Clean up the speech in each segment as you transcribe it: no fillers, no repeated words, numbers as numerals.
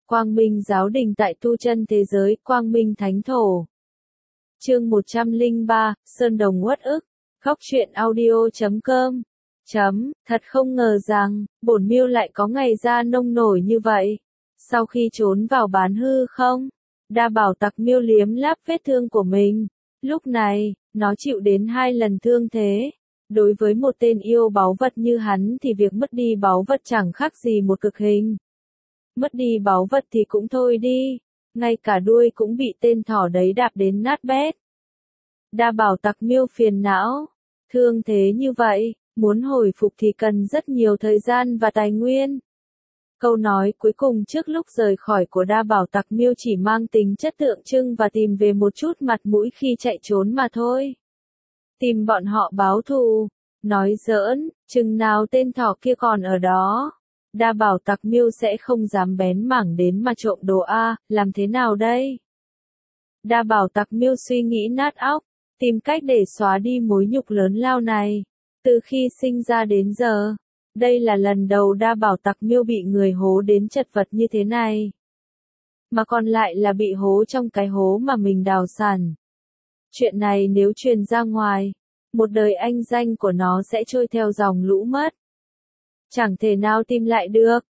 Quang Minh Giáo Đình tại tu chân thế giới, Quang Minh Thánh Thổ. Chương 103, Sơn Đồng uất ức. Khóc chuyện audio.com. Thật không ngờ rằng, bổn Miêu lại có ngày ra nông nổi như vậy. Sau khi trốn vào bán hư không, Đa Bảo Tặc Miêu liếm láp vết thương của mình. Lúc này, nó chịu đến 2 lần thương thế. Đối với một tên yêu báu vật như hắn thì việc mất đi báu vật chẳng khác gì một cực hình. Mất đi báu vật thì cũng thôi đi, ngay cả đuôi cũng bị tên thỏ đấy đạp đến nát bét. Đa Bảo Tặc Miêu phiền não, thương thế như vậy, muốn hồi phục thì cần rất nhiều thời gian và tài nguyên. Câu nói cuối cùng trước lúc rời khỏi của Đa Bảo Tặc Miêu chỉ mang tính chất tượng trưng và tìm về một chút mặt mũi khi chạy trốn mà thôi. Tìm bọn họ báo thù, nói giỡn, chừng nào tên thỏ kia còn ở đó. Đa Bảo Tặc Miêu sẽ không dám bén mảng đến mà trộm đồ a, làm thế nào đây? Đa Bảo Tặc Miêu suy nghĩ nát óc, tìm cách để xóa đi mối nhục lớn lao này. Từ khi sinh ra đến giờ, đây là lần đầu Đa Bảo Tặc Miêu bị người hố đến chật vật như thế này. Mà còn lại là bị hố trong cái hố mà mình đào sẵn. Chuyện này nếu truyền ra ngoài, một đời anh danh của nó sẽ trôi theo dòng lũ mất. Chẳng thể nào tìm lại được,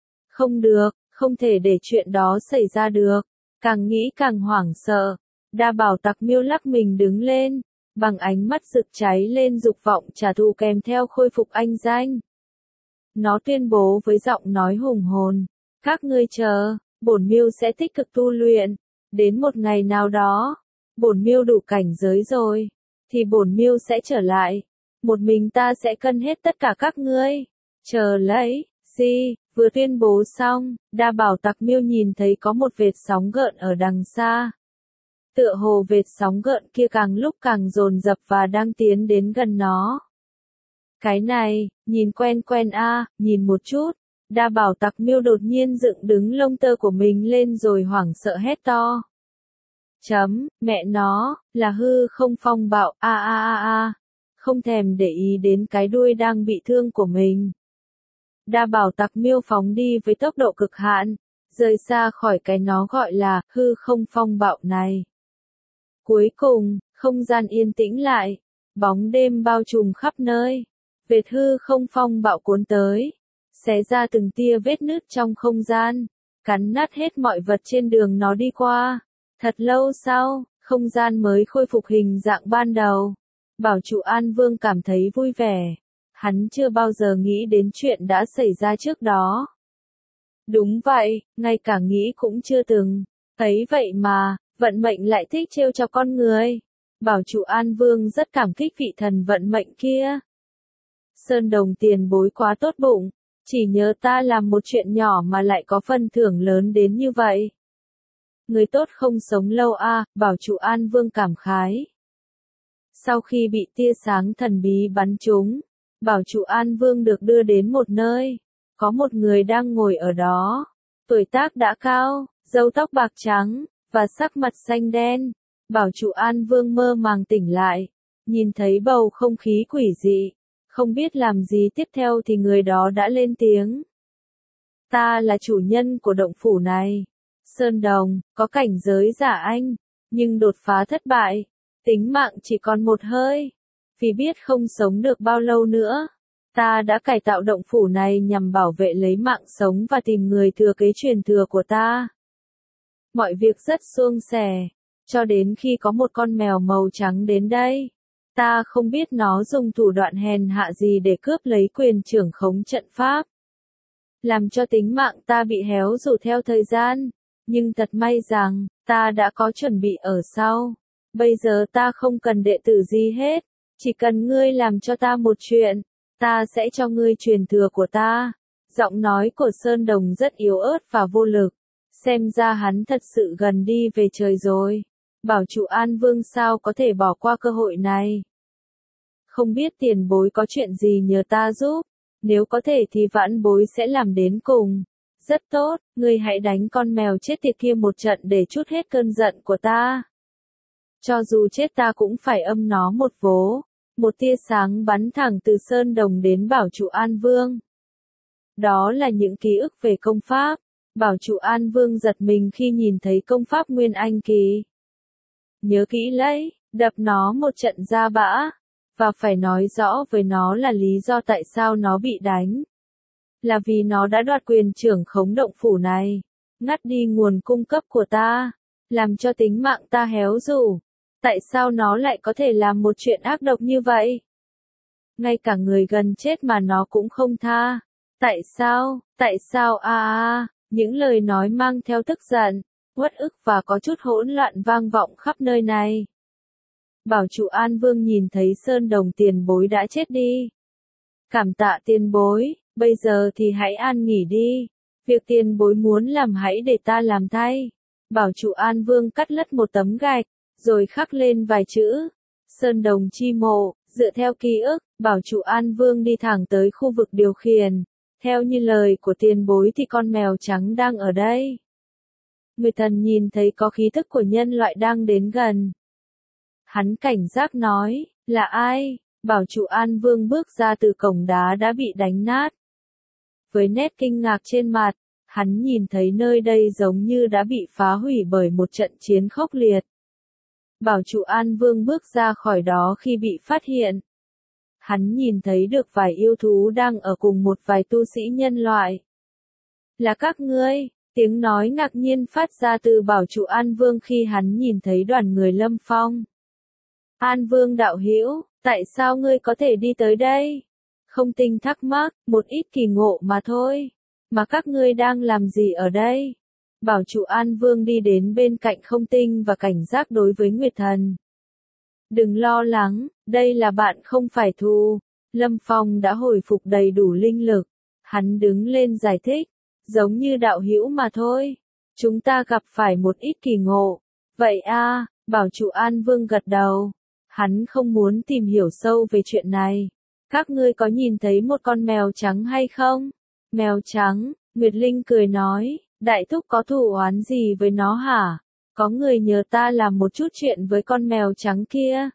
không thể để chuyện đó xảy ra được. Càng nghĩ càng hoảng sợ, Đa Bảo Tặc Miêu lắc mình đứng lên, bằng ánh mắt rực cháy lên dục vọng trả thù kèm theo khôi phục anh danh. Nó tuyên bố với giọng nói hùng hồn, các ngươi chờ, bổn Miêu sẽ tích cực tu luyện, đến một ngày nào đó, bổn Miêu đủ cảnh giới rồi, thì bổn Miêu sẽ trở lại, một mình ta sẽ cân hết tất cả các ngươi. Chờ lấy, gì, vừa tuyên bố xong, Đa Bảo Tặc Miêu nhìn thấy có một vệt sóng gợn ở đằng xa. Tựa hồ vệt sóng gợn kia càng lúc càng dồn dập và đang tiến đến gần nó. Cái này, nhìn quen quen a, nhìn một chút. Đa Bảo Tặc Miêu đột nhiên dựng đứng lông tơ của mình lên rồi hoảng sợ hét to. Mẹ nó, là hư không phong bạo, không thèm để ý đến cái đuôi đang bị thương của mình. Đa Bảo Tặc Miêu phóng đi với tốc độ cực hạn, rời xa khỏi cái nó gọi là hư không phong bạo này. Cuối cùng, không gian yên tĩnh lại, bóng đêm bao trùm khắp nơi, vệt hư không phong bạo cuốn tới, xé ra từng tia vết nứt trong không gian, cắn nát hết mọi vật trên đường nó đi qua. Thật lâu sau, không gian mới khôi phục hình dạng ban đầu. Bảo chủ An Vương cảm thấy vui vẻ. Hắn chưa bao giờ nghĩ đến chuyện đã xảy ra trước đó. Đúng vậy, ngay cả nghĩ cũng chưa từng. Ấy vậy mà, vận mệnh lại thích trêu cho con người. Bảo chủ An Vương rất cảm kích vị thần vận mệnh kia. Sơn Đồng tiền bối quá tốt bụng, chỉ nhớ ta làm một chuyện nhỏ mà lại có phần thưởng lớn đến như vậy. Người tốt không sống lâu a, Bảo chủ An Vương cảm khái. Sau khi bị tia sáng thần bí bắn trúng, Bảo chủ An Vương được đưa đến một nơi, có một người đang ngồi ở đó, tuổi tác đã cao, râu tóc bạc trắng, và sắc mặt xanh đen. Bảo chủ An Vương mơ màng tỉnh lại, nhìn thấy bầu không khí quỷ dị, không biết làm gì tiếp theo thì người đó đã lên tiếng. Ta là chủ nhân của động phủ này. Sơn Đồng, có cảnh giới giả anh, nhưng đột phá thất bại, tính mạng chỉ còn một hơi. Vì biết không sống được bao lâu nữa, ta đã cải tạo động phủ này nhằm bảo vệ lấy mạng sống và tìm người thừa kế truyền thừa của ta. Mọi việc rất suôn sẻ, cho đến khi có một con mèo màu trắng đến đây. Ta không biết nó dùng thủ đoạn hèn hạ gì để cướp lấy quyền trưởng khống trận pháp, làm cho tính mạng ta bị héo rũ theo thời gian. Nhưng thật may rằng, ta đã có chuẩn bị ở sau. Bây giờ ta không cần đệ tử gì hết, chỉ cần ngươi làm cho ta một chuyện, ta sẽ cho ngươi truyền thừa của ta. Giọng nói của Sơn Đồng rất yếu ớt và vô lực, xem ra hắn thật sự gần đi về trời rồi. Bảo chủ An Vương sao có thể bỏ qua cơ hội này. Không biết tiền bối có chuyện gì nhờ ta giúp, nếu có thể thì vãn bối sẽ làm đến cùng. Rất tốt, ngươi hãy đánh con mèo chết tiệt kia một trận để trút hết cơn giận của ta. Cho dù chết ta cũng phải âm nó một vố. Một tia sáng bắn thẳng từ Sơn Đồng đến Bảo chủ An Vương. Đó là những ký ức về công pháp, Bảo chủ An Vương giật mình khi nhìn thấy công pháp Nguyên Anh Kỳ. Nhớ kỹ lấy, đập nó một trận ra bã, và phải nói rõ với nó là lý do tại sao nó bị đánh. Là vì nó đã đoạt quyền trưởng khống động phủ này, ngắt đi nguồn cung cấp của ta, làm cho tính mạng ta héo rũ. Tại sao nó lại có thể làm một chuyện ác độc như vậy? Ngay cả người gần chết mà nó cũng không tha. Tại sao những lời nói mang theo tức giận, uất ức và có chút hỗn loạn vang vọng khắp nơi này. Bảo chủ An Vương nhìn thấy Sơn Đồng tiền bối đã chết đi. Cảm tạ tiền bối, bây giờ thì hãy an nghỉ đi. Việc tiền bối muốn làm hãy để ta làm thay. Bảo chủ An Vương cắt lất một tấm gạch, rồi khắc lên vài chữ. Sơn Đồng chi mộ, dựa theo ký ức, bảo chủ An Vương đi thẳng tới khu vực điều khiển. Theo như lời của tiền bối thì con mèo trắng đang ở đây. Người thần nhìn thấy có khí thức của nhân loại đang đến gần. Hắn cảnh giác nói, là ai? Bảo chủ An Vương bước ra từ cổng đá đã bị đánh nát. Với nét kinh ngạc trên mặt, hắn nhìn thấy nơi đây giống như đã bị phá hủy bởi một trận chiến khốc liệt. Bảo chủ An Vương bước ra khỏi đó khi bị phát hiện. Hắn nhìn thấy được vài yêu thú đang ở cùng một vài tu sĩ nhân loại. Là các ngươi, tiếng nói ngạc nhiên phát ra từ bảo chủ An Vương khi hắn nhìn thấy đoàn người Lâm Phong. An Vương đạo hữu, tại sao ngươi có thể đi tới đây? Không Tinh thắc mắc, một ít kỳ ngộ mà thôi. Mà các ngươi đang làm gì ở đây? Bảo chủ An Vương đi đến bên cạnh Không Tinh và cảnh giác đối với Nguyệt Thần. Đừng lo lắng, đây là bạn không phải thù. Lâm Phong đã hồi phục đầy đủ linh lực. Hắn đứng lên giải thích, giống như đạo hữu mà thôi. Chúng ta gặp phải một ít kỳ ngộ. Vậy bảo chủ An Vương gật đầu. Hắn không muốn tìm hiểu sâu về chuyện này. Các ngươi có nhìn thấy một con mèo trắng hay không? Mèo trắng, Nguyệt Linh cười nói, đại thúc có thù oán gì với nó hả? Có người nhờ ta làm một chút chuyện với con mèo trắng kia.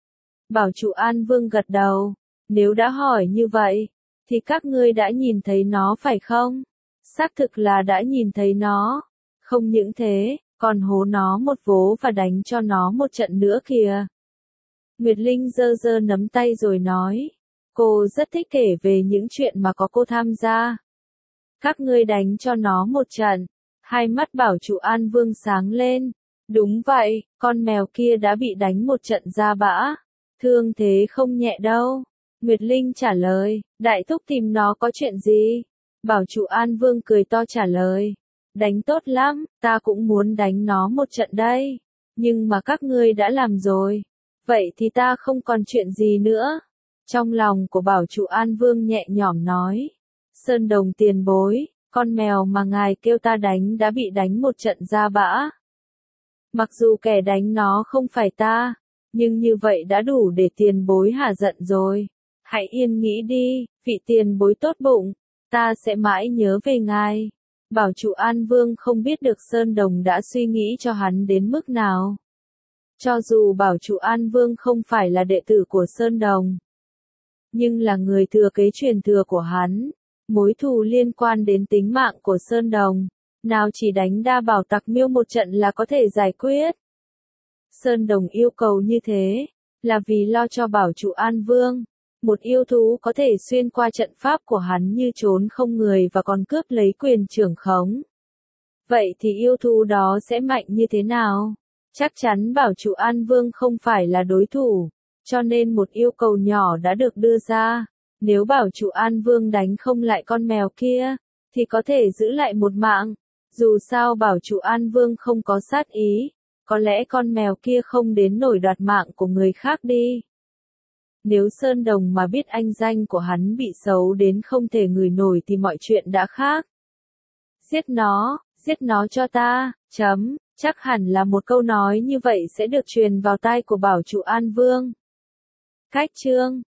Bảo chủ An Vương gật đầu, nếu đã hỏi như vậy, thì các ngươi đã nhìn thấy nó phải không? Xác thực là đã nhìn thấy nó. Không những thế, còn hố nó một vố và đánh cho nó một trận nữa kìa. Nguyệt Linh giơ giơ nắm tay rồi nói, cô rất thích kể về những chuyện mà có cô tham gia. Các ngươi đánh cho nó một trận. Hai mắt bảo chủ An Vương sáng lên. Đúng vậy, con mèo kia đã bị đánh một trận ra bã. Thương thế không nhẹ đâu. Nguyệt Linh trả lời, đại thúc tìm nó có chuyện gì? Bảo chủ An Vương cười to trả lời, đánh tốt lắm, ta cũng muốn đánh nó một trận đây. Nhưng mà các ngươi đã làm rồi. Vậy thì ta không còn chuyện gì nữa. Trong lòng của bảo chủ An Vương nhẹ nhõm nói, Sơn Đồng tiền bối, con mèo mà ngài kêu ta đánh đã bị đánh một trận ra bã. Mặc dù kẻ đánh nó không phải ta, nhưng như vậy đã đủ để tiền bối hả giận rồi. Hãy yên nghĩ đi, vị tiền bối tốt bụng, ta sẽ mãi nhớ về ngài. Bảo chủ An Vương không biết được Sơn Đồng đã suy nghĩ cho hắn đến mức nào. Cho dù bảo chủ An Vương không phải là đệ tử của Sơn Đồng, nhưng là người thừa kế truyền thừa của hắn. Mối thù liên quan đến tính mạng của Sơn Đồng, nào chỉ đánh đa bảo tặc miêu một trận là có thể giải quyết. Sơn Đồng yêu cầu như thế, là vì lo cho bảo chủ An Vương. Một yêu thú có thể xuyên qua trận pháp của hắn như trốn không người và còn cướp lấy quyền trưởng khống. Vậy thì yêu thú đó sẽ mạnh như thế nào? Chắc chắn bảo chủ An Vương không phải là đối thủ, cho nên một yêu cầu nhỏ đã được đưa ra. Nếu bảo chủ An Vương đánh không lại con mèo kia, thì có thể giữ lại một mạng. Dù sao bảo chủ An Vương không có sát ý, có lẽ con mèo kia không đến nổi đoạt mạng của người khác đi. Nếu Sơn Đồng mà biết anh danh của hắn bị xấu đến không thể ngửi nổi thì mọi chuyện đã khác. Giết nó cho ta, chắc hẳn là một câu nói như vậy sẽ được truyền vào tai của bảo chủ An Vương. Cách chương